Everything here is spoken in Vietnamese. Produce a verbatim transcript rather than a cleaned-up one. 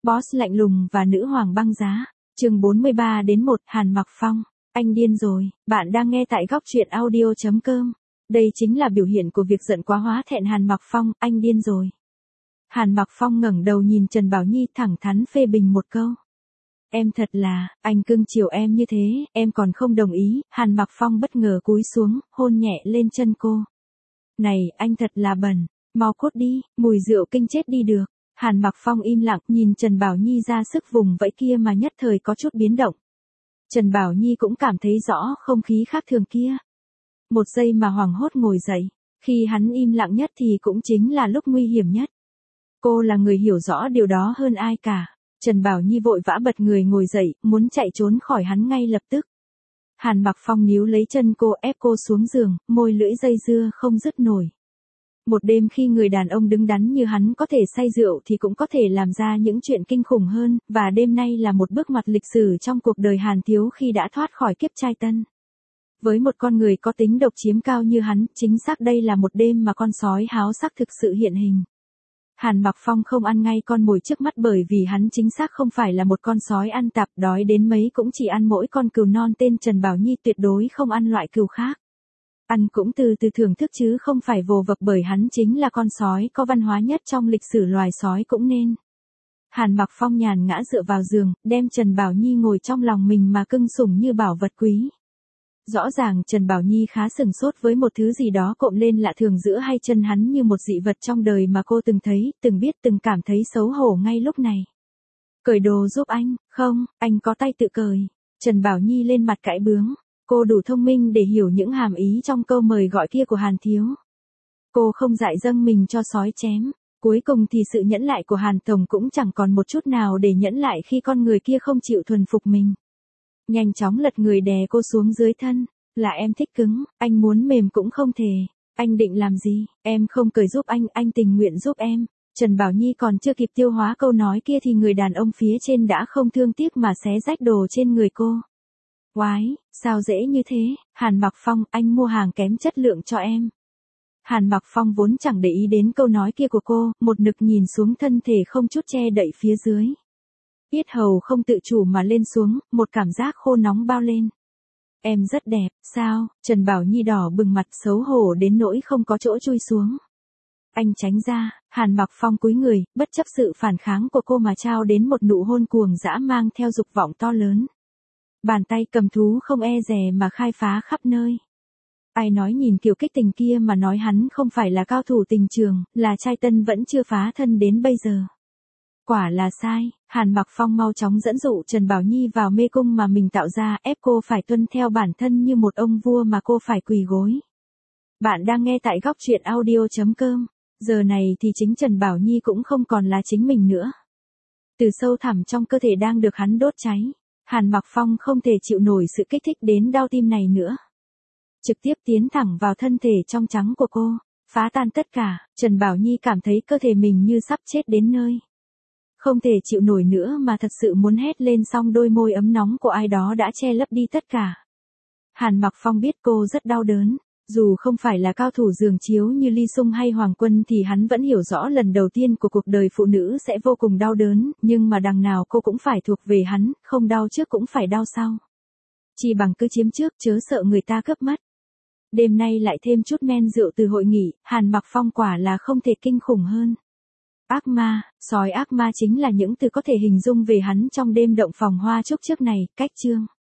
Boss lạnh lùng và nữ hoàng băng giá. Chương bốn mươi ba đến một, Hàn Mặc Phong. Anh điên rồi, bạn đang nghe tại góc truyện audio chấm com. Đây chính là biểu hiện của việc giận quá hóa thẹn Hàn Mặc Phong, anh điên rồi. Hàn Mặc Phong ngẩng đầu nhìn Trần Bảo Nhi thẳng thắn phê bình một câu. Em thật là, anh cưng chiều em như thế, em còn không đồng ý. Hàn Mặc Phong bất ngờ cúi xuống, hôn nhẹ lên chân cô. Này, anh thật là bẩn, mau cút đi, mùi rượu kinh chết đi được. Hàn Mặc Phong im lặng nhìn Trần Bảo Nhi ra sức vùng vẫy kia mà nhất thời có chút biến động. Trần Bảo Nhi cũng cảm thấy rõ không khí khác thường kia. Một giây mà hoảng hốt ngồi dậy, khi hắn im lặng nhất thì cũng chính là lúc nguy hiểm nhất. Cô là người hiểu rõ điều đó hơn ai cả. Trần Bảo Nhi vội vã bật người ngồi dậy, muốn chạy trốn khỏi hắn ngay lập tức. Hàn Mặc Phong níu lấy chân cô ép cô xuống giường, môi lưỡi dây dưa không dứt nổi. Một đêm khi người đàn ông đứng đắn như hắn có thể say rượu thì cũng có thể làm ra những chuyện kinh khủng hơn, và đêm nay là một bước ngoặt lịch sử trong cuộc đời Hàn Thiếu khi đã thoát khỏi kiếp trai tân. Với một con người có tính độc chiếm cao như hắn, chính xác đây là một đêm mà con sói háo sắc thực sự hiện hình. Hàn Mặc Phong không ăn ngay con mồi trước mắt bởi vì hắn chính xác không phải là một con sói ăn tạp, đói đến mấy cũng chỉ ăn mỗi con cừu non tên Trần Bảo Nhi, tuyệt đối không ăn loại cừu khác. Ăn cũng từ từ thưởng thức chứ không phải vồ vập, bởi hắn chính là con sói có văn hóa nhất trong lịch sử loài sói cũng nên. Hàn Mặc Phong nhàn ngã dựa vào giường, đem Trần Bảo Nhi ngồi trong lòng mình mà cưng sủng như bảo vật quý. Rõ ràng Trần Bảo Nhi khá sừng sốt với một thứ gì đó cộm lên lạ thường giữa hai chân hắn như một dị vật trong đời mà cô từng thấy, từng biết, từng cảm thấy xấu hổ ngay lúc này. Cởi đồ giúp anh, không, anh có tay tự cởi. Trần Bảo Nhi lên mặt cãi bướng. Cô đủ thông minh để hiểu những hàm ý trong câu mời gọi kia của Hàn Thiếu. Cô không dại dâng mình cho sói chém. Cuối cùng thì sự nhẫn lại của Hàn Tổng cũng chẳng còn một chút nào để nhẫn lại khi con người kia không chịu thuần phục mình. Nhanh chóng lật người đè cô xuống dưới thân. Là em thích cứng, anh muốn mềm cũng không thể. Anh định làm gì? Em không cởi giúp anh, anh tình nguyện giúp em. Trần Bảo Nhi còn chưa kịp tiêu hóa câu nói kia thì người đàn ông phía trên đã không thương tiếc mà xé rách đồ trên người cô. Oái, sao dễ như thế? Hàn Mặc Phong, anh mua hàng kém chất lượng cho em. Hàn Mặc Phong vốn chẳng để ý đến câu nói kia của cô, một nực nhìn xuống thân thể không chút che đậy phía dưới. Yết hầu không tự chủ mà lên xuống, một cảm giác khô nóng bao lên. Em rất đẹp, sao? Trần Bảo Nhi đỏ bừng mặt xấu hổ đến nỗi không có chỗ chui xuống. Anh tránh ra. Hàn Mặc Phong cúi người, bất chấp sự phản kháng của cô mà trao đến một nụ hôn cuồng dã mang theo dục vọng to lớn. Bàn tay cầm thú không e dè mà khai phá khắp nơi. Ai nói nhìn kiểu kích tình kia mà nói hắn không phải là cao thủ tình trường, là trai tân vẫn chưa phá thân đến bây giờ. Quả là sai. Hàn Mặc Phong mau chóng dẫn dụ Trần Bảo Nhi vào mê cung mà mình tạo ra, ép cô phải tuân theo bản thân như một ông vua mà cô phải quỳ gối. Bạn đang nghe tại góc truyện audio chấm com. Giờ này thì chính Trần Bảo Nhi cũng không còn là chính mình nữa. Từ sâu thẳm trong cơ thể đang được hắn đốt cháy. Hàn Mặc Phong không thể chịu nổi sự kích thích đến đau tim này nữa. Trực tiếp tiến thẳng vào thân thể trong trắng của cô, phá tan tất cả. Trần Bảo Nhi cảm thấy cơ thể mình như sắp chết đến nơi. Không thể chịu nổi nữa mà thật sự muốn hét lên, song đôi môi ấm nóng của ai đó đã che lấp đi tất cả. Hàn Mặc Phong biết cô rất đau đớn. Dù không phải là cao thủ giường chiếu như Ly Sung hay Hoàng Quân thì hắn vẫn hiểu rõ lần đầu tiên của cuộc đời phụ nữ sẽ vô cùng đau đớn, nhưng mà đằng nào cô cũng phải thuộc về hắn, không đau trước cũng phải đau sau. Chỉ bằng cứ chiếm trước chớ sợ người ta cướp mất. Đêm nay lại thêm chút men rượu từ hội nghị, Hàn Mặc Phong quả là không thể kinh khủng hơn. Ác ma, sói ác ma chính là những từ có thể hình dung về hắn trong đêm động phòng hoa trúc trước này, cách chương.